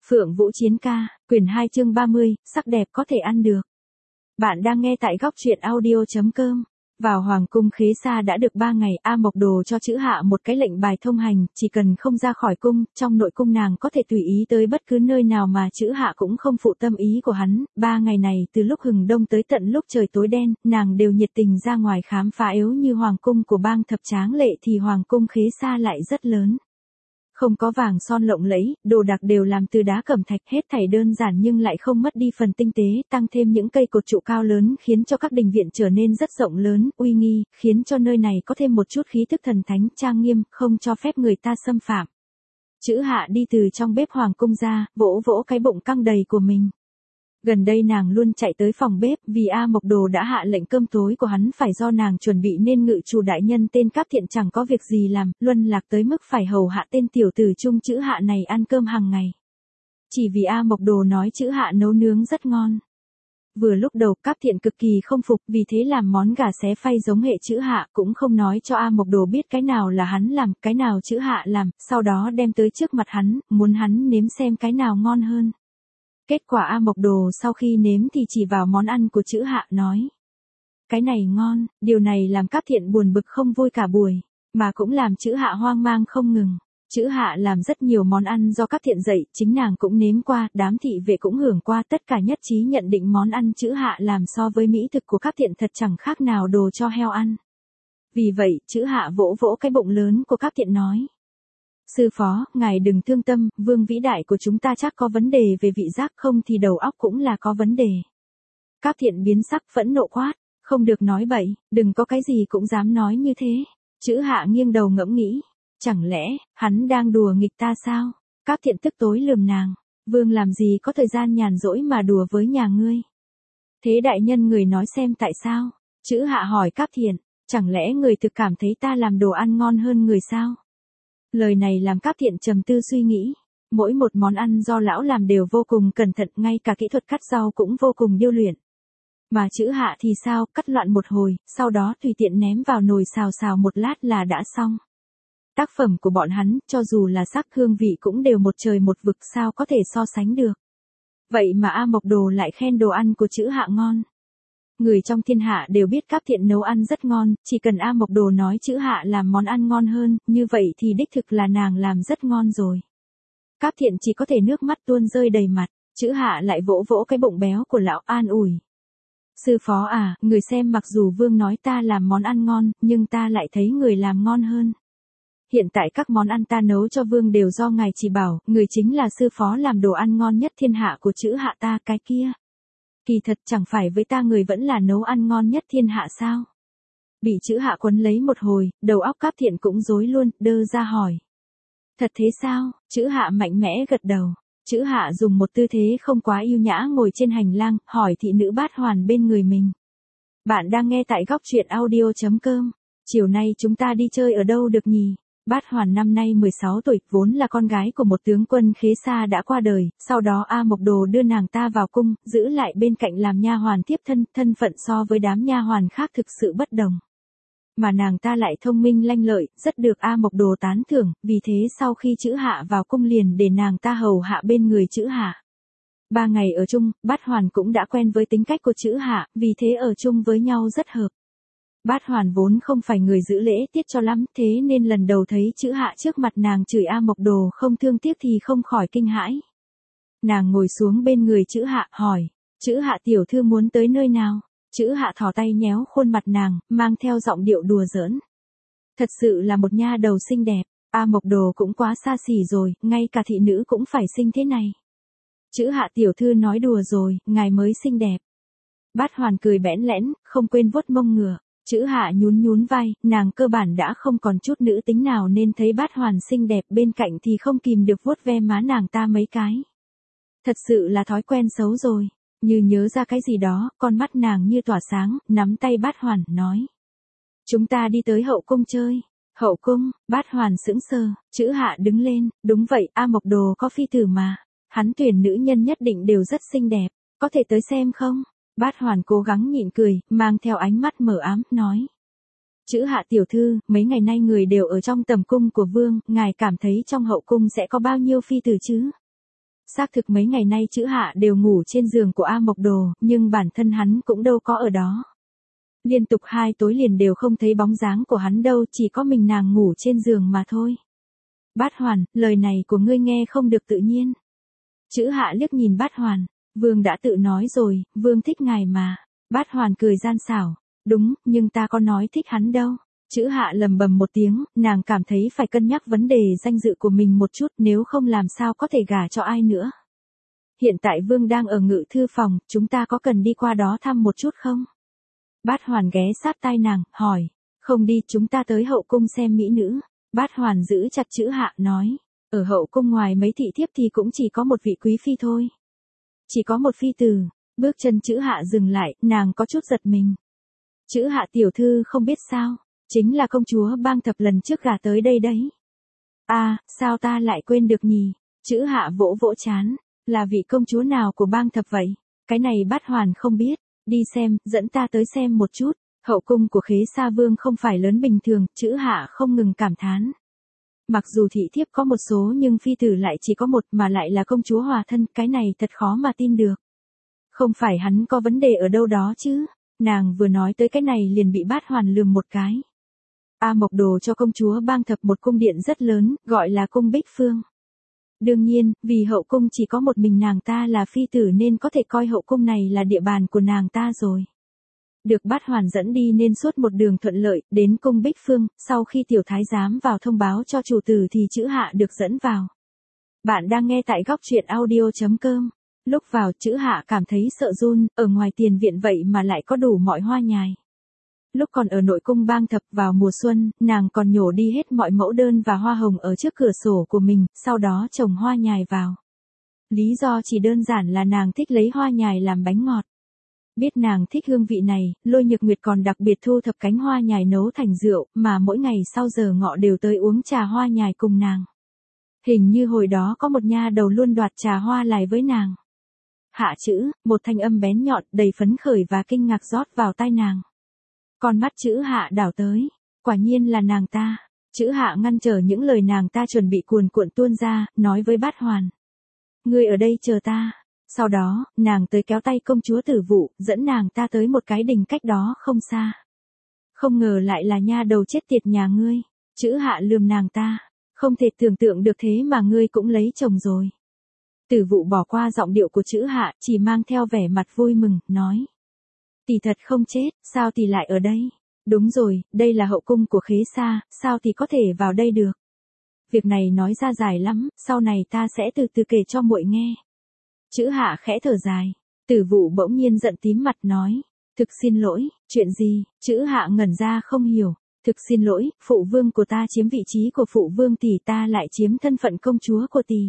Phượng Vũ Chiến ca, quyển 2 chương 30, sắc đẹp có thể ăn được. Bạn đang nghe tại góc truyện audio.com. Vào Hoàng cung Khế Sa đã được 3 ngày, A Mộc Đồ cho Chữ Hạ một cái lệnh bài thông hành, chỉ cần không ra khỏi cung, trong nội cung nàng có thể tùy ý tới bất cứ nơi nào mà Chữ Hạ cũng không phụ tâm ý của hắn. 3 ngày này từ lúc hừng đông tới tận lúc trời tối đen, nàng đều nhiệt tình ra ngoài khám phá. Yếu như Hoàng cung của bang thập tráng lệ thì Hoàng cung Khế Sa lại rất lớn. Không có vàng son lộng lẫy, đồ đạc đều làm từ đá cẩm thạch, hết thảy đơn giản nhưng lại không mất đi phần tinh tế, tăng thêm những cây cột trụ cao lớn khiến cho các đình viện trở nên rất rộng lớn, uy nghi, khiến cho nơi này có thêm một chút khí thức thần thánh, trang nghiêm, không cho phép người ta xâm phạm. Chữ Hạ đi từ trong bếp hoàng cung ra, vỗ vỗ cái bụng căng đầy của mình. Gần đây nàng luôn chạy tới phòng bếp, vì A Mộc Đồ đã hạ lệnh cơm tối của hắn phải do nàng chuẩn bị nên ngự chủ đại nhân tên Cáp Thiện chẳng có việc gì làm, luân lạc tới mức phải hầu hạ tên tiểu tử trung Chữ Hạ này ăn cơm hàng ngày. Chỉ vì A Mộc Đồ nói Chữ Hạ nấu nướng rất ngon. Vừa lúc đầu Cáp Thiện cực kỳ không phục, vì thế làm món gà xé phay giống hệ Chữ Hạ, cũng không nói cho A Mộc Đồ biết cái nào là hắn làm, cái nào Chữ Hạ làm, sau đó đem tới trước mặt hắn, muốn hắn nếm xem cái nào ngon hơn. Kết quả A Mộc Đồ sau khi nếm thì chỉ vào món ăn của Chữ Hạ nói: cái này ngon. Điều này làm Cáp Thiện buồn bực không vui cả buổi, mà cũng làm Chữ Hạ hoang mang không ngừng. Chữ Hạ làm rất nhiều món ăn do Cáp Thiện dạy, chính nàng cũng nếm qua, đám thị vệ cũng hưởng qua, tất cả nhất trí nhận định món ăn Chữ Hạ làm so với mỹ thực của Cáp Thiện thật chẳng khác nào đồ cho heo ăn. Vì vậy, Chữ Hạ vỗ vỗ cái bụng lớn của Cáp Thiện nói: sư phó, ngài đừng thương tâm, vương vĩ đại của chúng ta chắc có vấn đề về vị giác, không thì đầu óc cũng là có vấn đề. Cáp Thiện biến sắc phẫn nộ quát: không được nói bậy, đừng có cái gì cũng dám nói như thế. Chữ Hạ nghiêng đầu ngẫm nghĩ, chẳng lẽ hắn đang đùa nghịch ta sao? Cáp Thiện tức tối lườm nàng: vương làm gì có thời gian nhàn rỗi mà đùa với nhà ngươi. Thế đại nhân người nói xem tại sao? Chữ Hạ hỏi Cáp Thiện: chẳng lẽ người thực cảm thấy ta làm đồ ăn ngon hơn người sao? Lời này làm Cáp Thiện trầm tư suy nghĩ. Mỗi một món ăn do lão làm đều vô cùng cẩn thận, ngay cả kỹ thuật cắt rau cũng vô cùng điêu luyện. Mà Chữ Hạ thì sao, cắt loạn một hồi, sau đó tùy tiện ném vào nồi xào xào một lát là đã xong. Tác phẩm của bọn hắn, cho dù là sắc hương vị cũng đều một trời một vực, sao có thể so sánh được. Vậy mà A Mộc Đồ lại khen đồ ăn của Chữ Hạ ngon. Người trong thiên hạ đều biết Cáp Thiện nấu ăn rất ngon, chỉ cần A Mộc Đồ nói Chữ Hạ làm món ăn ngon hơn, như vậy thì đích thực là nàng làm rất ngon rồi. Cáp Thiện chỉ có thể nước mắt tuôn rơi đầy mặt. Chữ Hạ lại vỗ vỗ cái bụng béo của lão an ủi: sư phó à, người xem, mặc dù vương nói ta làm món ăn ngon, nhưng ta lại thấy người làm ngon hơn. Hiện tại các món ăn ta nấu cho vương đều do ngài chỉ bảo, người chính là sư phó làm đồ ăn ngon nhất thiên hạ của Chữ Hạ ta, cái kia. Kỳ thật chẳng phải với ta người vẫn là nấu ăn ngon nhất thiên hạ sao? Bị Chữ Hạ quấn lấy một hồi, đầu óc Cáp Thiện cũng rối luôn, đơ ra hỏi: thật thế sao? Chữ Hạ mạnh mẽ gật đầu. Chữ Hạ dùng một tư thế không quá yêu nhã ngồi trên hành lang, hỏi thị nữ Bát Hoàn bên người mình: bạn đang nghe tại góc truyện audio.com. Chiều nay chúng ta đi chơi ở đâu được nhỉ? Bát Hoàn năm nay 16 tuổi, vốn là con gái của một tướng quân Khế Sa đã qua đời, sau đó A Mộc Đồ đưa nàng ta vào cung, giữ lại bên cạnh làm nha hoàn tiếp thân, thân phận so với đám nha hoàn khác thực sự bất đồng. Mà nàng ta lại thông minh lanh lợi, rất được A Mộc Đồ tán thưởng, vì thế sau khi Chữ Hạ vào cung liền để nàng ta hầu hạ bên người Chữ Hạ. 3 ngày ở chung, Bát Hoàn cũng đã quen với tính cách của Chữ Hạ, vì thế ở chung với nhau rất hợp. Bát Hoàn vốn không phải người giữ lễ tiết cho lắm, thế nên lần đầu thấy Chữ Hạ trước mặt nàng chửi A Mộc Đồ không thương tiếc thì không khỏi kinh hãi. Nàng ngồi xuống bên người Chữ Hạ, hỏi: Chữ Hạ tiểu thư muốn tới nơi nào? Chữ Hạ thò tay nhéo khuôn mặt nàng, mang theo giọng điệu đùa giỡn: thật sự là một nha đầu xinh đẹp. A Mộc Đồ cũng quá xa xỉ rồi, ngay cả thị nữ cũng phải xinh thế này. Chữ Hạ tiểu thư nói đùa rồi, ngài mới xinh đẹp. Bát Hoàn cười bẽn lẽn, không quên vuốt mông ngựa. Chữ Hạ nhún nhún vai, nàng cơ bản đã không còn chút nữ tính nào nên thấy Bát Hoàn xinh đẹp bên cạnh thì không kìm được vuốt ve má nàng ta mấy cái. Thật sự là thói quen xấu rồi. Như nhớ ra cái gì đó, con mắt nàng như tỏa sáng, nắm tay Bát Hoàn, nói: chúng ta đi tới hậu cung chơi. Hậu cung? Bát Hoàn sững sờ. Chữ Hạ đứng lên: đúng vậy, A Mộc Đồ có phi tử mà. Hắn tuyển nữ nhân nhất định đều rất xinh đẹp, có thể tới xem không? Bát Hoàn cố gắng nhịn cười, mang theo ánh mắt mờ ám, nói: Chữ Hạ tiểu thư, mấy ngày nay người đều ở trong tầm cung của vương, ngài cảm thấy trong hậu cung sẽ có bao nhiêu phi tử chứ? Xác thực mấy ngày nay Chữ Hạ đều ngủ trên giường của A Mộc Đồ, nhưng bản thân hắn cũng đâu có ở đó. Liên tục 2 tối liền đều không thấy bóng dáng của hắn đâu, chỉ có mình nàng ngủ trên giường mà thôi. Bát Hoàn, lời này của ngươi nghe không được tự nhiên. Chữ Hạ liếc nhìn Bát Hoàn, Vương đã tự nói rồi, Vương thích ngài mà. Bát Hoàn cười gian xảo, đúng, nhưng ta có nói thích hắn đâu. Chữ Hạ lầm bầm một tiếng, nàng cảm thấy phải cân nhắc vấn đề danh dự của mình một chút, nếu không làm sao có thể gả cho ai nữa. Hiện tại Vương đang ở ngự thư phòng, chúng ta có cần đi qua đó thăm một chút không? Bát Hoàn ghé sát tai nàng, hỏi, không đi, chúng ta tới hậu cung xem mỹ nữ. Bát Hoàn giữ chặt Chữ Hạ, nói, ở hậu cung ngoài mấy thị thiếp thì cũng chỉ có một vị quý phi thôi. Chỉ có một phi tử. Bước chân Chữ Hạ dừng lại, nàng có chút giật mình. Chữ Hạ tiểu thư không biết sao, chính là công chúa Bang Thập lần trước gả tới đây đấy. À, sao ta lại quên được nhỉ? Chữ Hạ vỗ vỗ trán, là vị công chúa nào của Bang Thập vậy? Cái này Bát Hoàn không biết, đi xem, dẫn ta tới xem một chút. Hậu cung của Khế Sa Vương không phải lớn bình thường, Chữ Hạ không ngừng cảm thán. Mặc dù thị thiếp có một số nhưng phi tử lại chỉ có một, mà lại là công chúa hòa thân, cái này thật khó mà tin được. Không phải hắn có vấn đề ở đâu đó chứ? Nàng vừa nói tới cái này liền bị Bát Hoàn lườm một cái. A Mộc Đồ cho công chúa Bang Thập một cung điện rất lớn, gọi là cung Bích Phương. Đương nhiên, vì hậu cung chỉ có một mình nàng ta là phi tử nên có thể coi hậu cung này là địa bàn của nàng ta rồi. Được Bát Hoàn dẫn đi nên suốt một đường thuận lợi, đến cung Bích Phương, sau khi tiểu thái giám vào thông báo cho chủ tử thì Chữ Hạ được dẫn vào. Bạn đang nghe tại góc truyện audio.com. Lúc vào Chữ Hạ cảm thấy sợ run, ở ngoài tiền viện vậy mà lại có đủ mọi hoa nhài. Lúc còn ở nội cung Bang Thập vào mùa xuân, nàng còn nhổ đi hết mọi mẫu đơn và hoa hồng ở trước cửa sổ của mình, sau đó trồng hoa nhài vào. Lý do chỉ đơn giản là nàng thích lấy hoa nhài làm bánh ngọt. Biết nàng thích hương vị này, Lôi Nhược Nguyệt còn đặc biệt thu thập cánh hoa nhài nấu thành rượu, mà mỗi ngày sau giờ ngọ đều tới uống trà hoa nhài cùng nàng. Hình như hồi đó có một nha đầu luôn đoạt trà hoa lại với nàng. Hạ Chữ, một thanh âm bén nhọn, đầy phấn khởi và kinh ngạc rót vào tai nàng. Con mắt Chữ Hạ đảo tới, quả nhiên là nàng ta. Chữ Hạ ngăn trở những lời nàng ta chuẩn bị cuồn cuộn tuôn ra, nói với Bát Hoàn. Ngươi ở đây chờ ta. Sau đó, nàng tới kéo tay công chúa Tử Vụ, dẫn nàng ta tới một cái đình cách đó không xa. Không ngờ lại là nha đầu chết tiệt nhà ngươi. Chữ Hạ lườm nàng ta, không thể tưởng tượng được thế mà ngươi cũng lấy chồng rồi. Tử Vụ bỏ qua giọng điệu của Chữ Hạ, chỉ mang theo vẻ mặt vui mừng, nói. Tỷ thật không chết, sao tỷ lại ở đây? Đúng rồi, đây là hậu cung của Khế Sa, sao tỷ có thể vào đây được? Việc này nói ra dài lắm, sau này ta sẽ từ từ kể cho muội nghe. Chữ Hạ khẽ thở dài, Tử Vụ bỗng nhiên giận tím mặt nói. Thực xin lỗi, chuyện gì? Chữ Hạ ngẩn ra không hiểu. Thực xin lỗi, phụ vương của ta chiếm vị trí của phụ vương tỷ, ta lại chiếm thân phận công chúa của tỷ.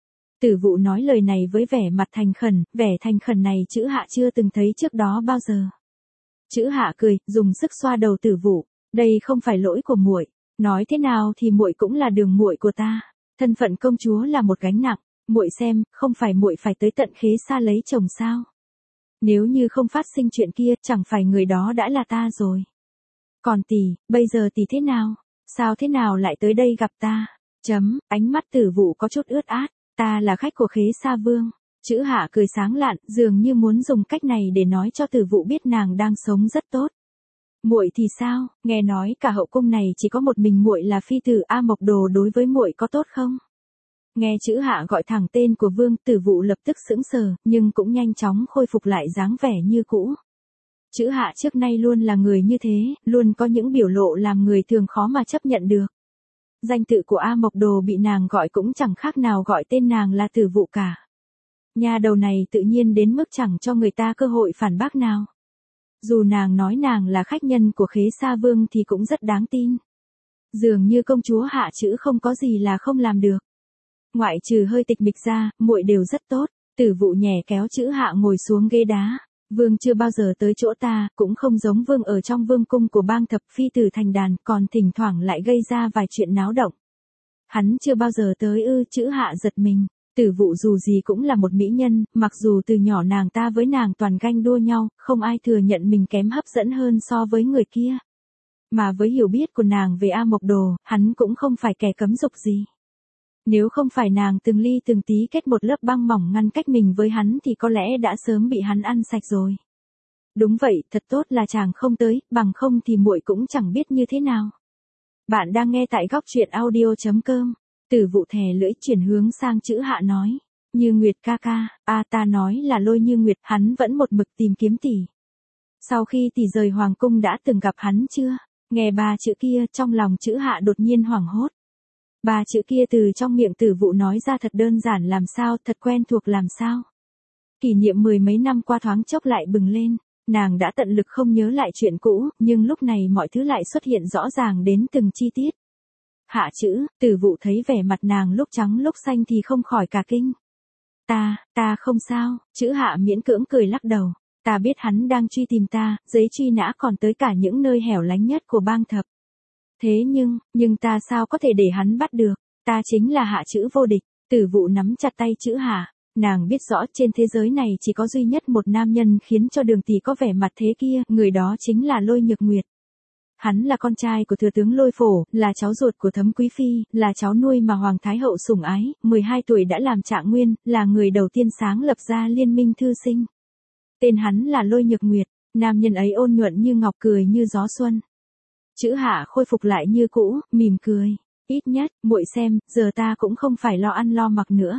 Tử Vụ nói lời này với vẻ mặt thành khẩn, vẻ thành khẩn này Chữ Hạ chưa từng thấy trước đó bao giờ. Chữ Hạ cười, dùng sức xoa đầu Tử Vụ, đây không phải lỗi của muội, nói thế nào thì muội cũng là đường muội của ta, thân phận công chúa là một gánh nặng, muội xem, không phải muội phải tới tận Khế Sa lấy chồng sao? Nếu như không phát sinh chuyện kia, chẳng phải người đó đã là ta rồi. Còn tỷ, bây giờ tỷ thế nào? Sao thế nào lại tới đây gặp ta? Ánh mắt Tử Vụ có chút ướt át. Ta là khách của Khế Sa Vương. Chữ Hạ cười sáng lạn, dường như muốn dùng cách này để nói cho Tử Vụ biết nàng đang sống rất tốt. Muội thì sao? Nghe nói cả hậu cung này chỉ có một mình muội là phi tử, A Mộc Đồ đối với muội có tốt không? Nghe Chữ Hạ gọi thẳng tên của Vương, Tử Vụ lập tức sững sờ, nhưng cũng nhanh chóng khôi phục lại dáng vẻ như cũ. Chữ Hạ trước nay luôn là người như thế, luôn có những biểu lộ làm người thường khó mà chấp nhận được. Danh tự của A Mộc Đồ bị nàng gọi cũng chẳng khác nào gọi tên nàng là Tử Vụ cả. Nhà đầu này tự nhiên đến mức chẳng cho người ta cơ hội phản bác nào. Dù nàng nói nàng là khách nhân của Khế Sa Vương thì cũng rất đáng tin. Dường như công chúa Hạ Chữ không có gì là không làm được. Ngoại trừ hơi tịch mịch ra, muội đều rất tốt. Tử Vụ nhẹ kéo Chữ Hạ ngồi xuống ghế đá. Vương chưa bao giờ tới chỗ ta, cũng không giống Vương ở trong vương cung của Bang Thập, phi tử thành đàn, còn thỉnh thoảng lại gây ra vài chuyện náo động. Hắn chưa bao giờ tới ư? Chữ Hạ giật mình. Tử Vụ dù gì cũng là một mỹ nhân, mặc dù từ nhỏ nàng ta với nàng toàn ganh đua nhau, không ai thừa nhận mình kém hấp dẫn hơn so với người kia. Mà với hiểu biết của nàng về A Mộc Đồ, hắn cũng không phải kẻ cấm dục gì. Nếu không phải nàng từng ly từng tí kết một lớp băng mỏng ngăn cách mình với hắn thì có lẽ đã sớm bị hắn ăn sạch rồi. Đúng vậy, thật tốt là chàng không tới, bằng không thì muội cũng chẳng biết như thế nào. Bạn đang nghe tại góc truyện audio.com. Tử Vụ thè lưỡi chuyển hướng sang chữ Hạ nói. Như Nguyệt ca ca, ta nói là Lôi Như Nguyệt, hắn vẫn một mực tìm kiếm tỷ. Sau khi tỷ rời hoàng cung đã từng gặp hắn chưa? Nghe ba chữ kia trong lòng chữ Hạ đột nhiên hoảng hốt. Ba chữ kia từ trong miệng Tử Vụ nói ra thật đơn giản làm sao, thật quen thuộc làm sao. Kỷ niệm mười mấy năm qua thoáng chốc lại bừng lên. Nàng đã tận lực không nhớ lại chuyện cũ, nhưng lúc này mọi thứ lại xuất hiện rõ ràng đến từng chi tiết. Hạ chữ, Tử Vụ thấy vẻ mặt nàng lúc trắng lúc xanh thì không khỏi cả kinh. Ta không sao, chữ Hạ miễn cưỡng cười lắc đầu. Ta biết hắn đang truy tìm ta, giấy truy nã còn tới cả những nơi hẻo lánh nhất của bang thập. Thế nhưng ta sao có thể để hắn bắt được, ta chính là Hạ chữ vô địch. Tử Vụ nắm chặt tay chữ Hạ. Nàng biết rõ trên thế giới này chỉ có duy nhất một nam nhân khiến cho Đường tỷ có vẻ mặt thế kia, người đó chính là Lôi Nhược Nguyệt. Hắn là con trai của thừa tướng Lôi Phổ, là cháu ruột của Thấm Quý Phi, là cháu nuôi mà Hoàng Thái Hậu sủng ái, 12 tuổi đã làm trạng nguyên, là người đầu tiên sáng lập ra Liên minh thư sinh. Tên hắn là Lôi Nhược Nguyệt, nam nhân ấy ôn nhuận như ngọc, cười như gió xuân. Chữ Hạ khôi phục lại như cũ, mỉm cười. Ít nhất, muội xem, giờ ta cũng không phải lo ăn lo mặc nữa.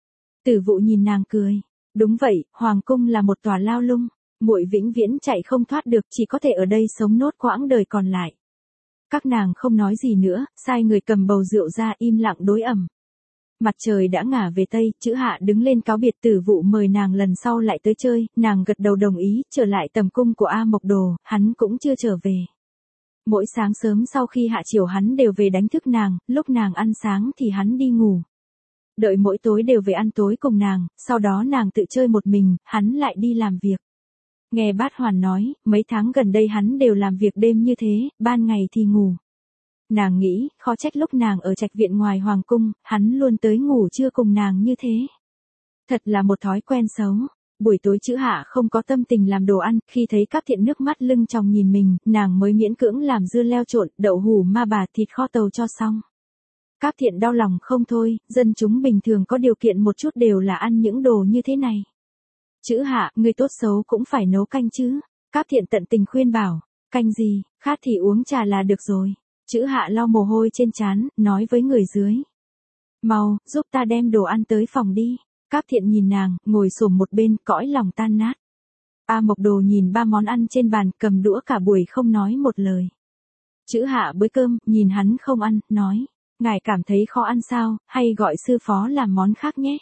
Tử Vụ nhìn nàng cười. Đúng vậy, hoàng cung là một tòa lao lung, muội vĩnh viễn chạy không thoát được, chỉ có thể ở đây sống nốt quãng đời còn lại. Các nàng không nói gì nữa, sai người cầm bầu rượu ra im lặng đối ẩm. Mặt trời đã ngả về tây, chữ Hạ đứng lên cáo biệt. Tử Vụ mời nàng lần sau lại tới chơi, nàng gật đầu đồng ý, trở lại tầm cung của A Mộc Đồ, hắn cũng chưa trở về. Mỗi sáng sớm sau khi hạ chiều hắn đều về đánh thức nàng, lúc nàng ăn sáng thì hắn đi ngủ. Đợi mỗi tối đều về ăn tối cùng nàng, sau đó nàng tự chơi một mình, hắn lại đi làm việc. Nghe Bát Hoàn nói, mấy tháng gần đây hắn đều làm việc đêm như thế, ban ngày thì ngủ. Nàng nghĩ, khó trách lúc nàng ở trạch viện ngoài hoàng cung, hắn luôn tới ngủ trưa cùng nàng như thế. Thật là một thói quen xấu. Buổi tối chữ Hạ không có tâm tình làm đồ ăn, khi thấy Cáp Thiện nước mắt lưng tròng nhìn mình, nàng mới miễn cưỡng làm dưa leo trộn, đậu hủ ma bà, thịt kho tàu cho xong. Cáp Thiện đau lòng không thôi, dân chúng bình thường có điều kiện một chút đều là ăn những đồ như thế này. Chữ Hạ, người tốt xấu cũng phải nấu canh chứ. Cáp Thiện tận tình khuyên bảo, canh gì, khát thì uống trà là được rồi. Chữ Hạ lau mồ hôi trên trán, nói với người dưới. Mau, giúp ta đem đồ ăn tới phòng đi. Cáp Thiện nhìn nàng, ngồi xổm một bên, cõi lòng tan nát. A Mộc Đồ nhìn ba món ăn trên bàn, cầm đũa cả buổi không nói một lời. Chữ Hạ bới cơm, nhìn hắn không ăn, nói. Ngài cảm thấy khó ăn sao, hay gọi sư phó làm món khác nhé.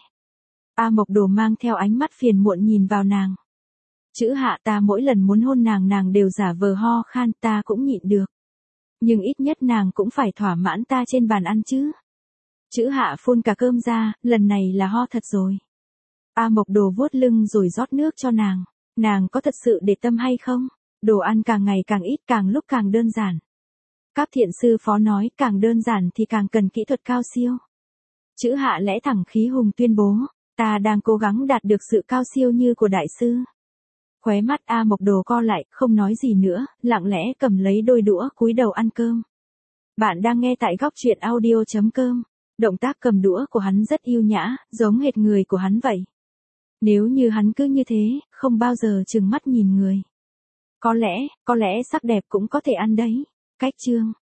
A Mộc Đồ mang theo ánh mắt phiền muộn nhìn vào nàng. Chữ Hạ, ta mỗi lần muốn hôn nàng nàng đều giả vờ ho khan, ta cũng nhịn được. Nhưng ít nhất nàng cũng phải thỏa mãn ta trên bàn ăn chứ. Chữ Hạ phun cả cơm ra, lần này là ho thật rồi. A Mộc Đồ vuốt lưng rồi rót nước cho nàng. Nàng có thật sự để tâm hay không? Đồ ăn càng ngày càng ít, càng lúc càng đơn giản. Cáp Thiện sư phó nói càng đơn giản thì càng cần kỹ thuật cao siêu. Chữ Hạ lẽ thẳng khí hùng tuyên bố, ta đang cố gắng đạt được sự cao siêu như của đại sư. Khóe mắt A Mộc Đồ co lại, không nói gì nữa, lặng lẽ cầm lấy đôi đũa cúi đầu ăn cơm. Bạn đang nghe tại góc truyện audio.com. Động tác cầm đũa của hắn rất yêu nhã, giống hệt người của hắn vậy. Nếu như hắn cứ như thế, không bao giờ trừng mắt nhìn người. Có lẽ sắc đẹp cũng có thể ăn đấy. Cách chương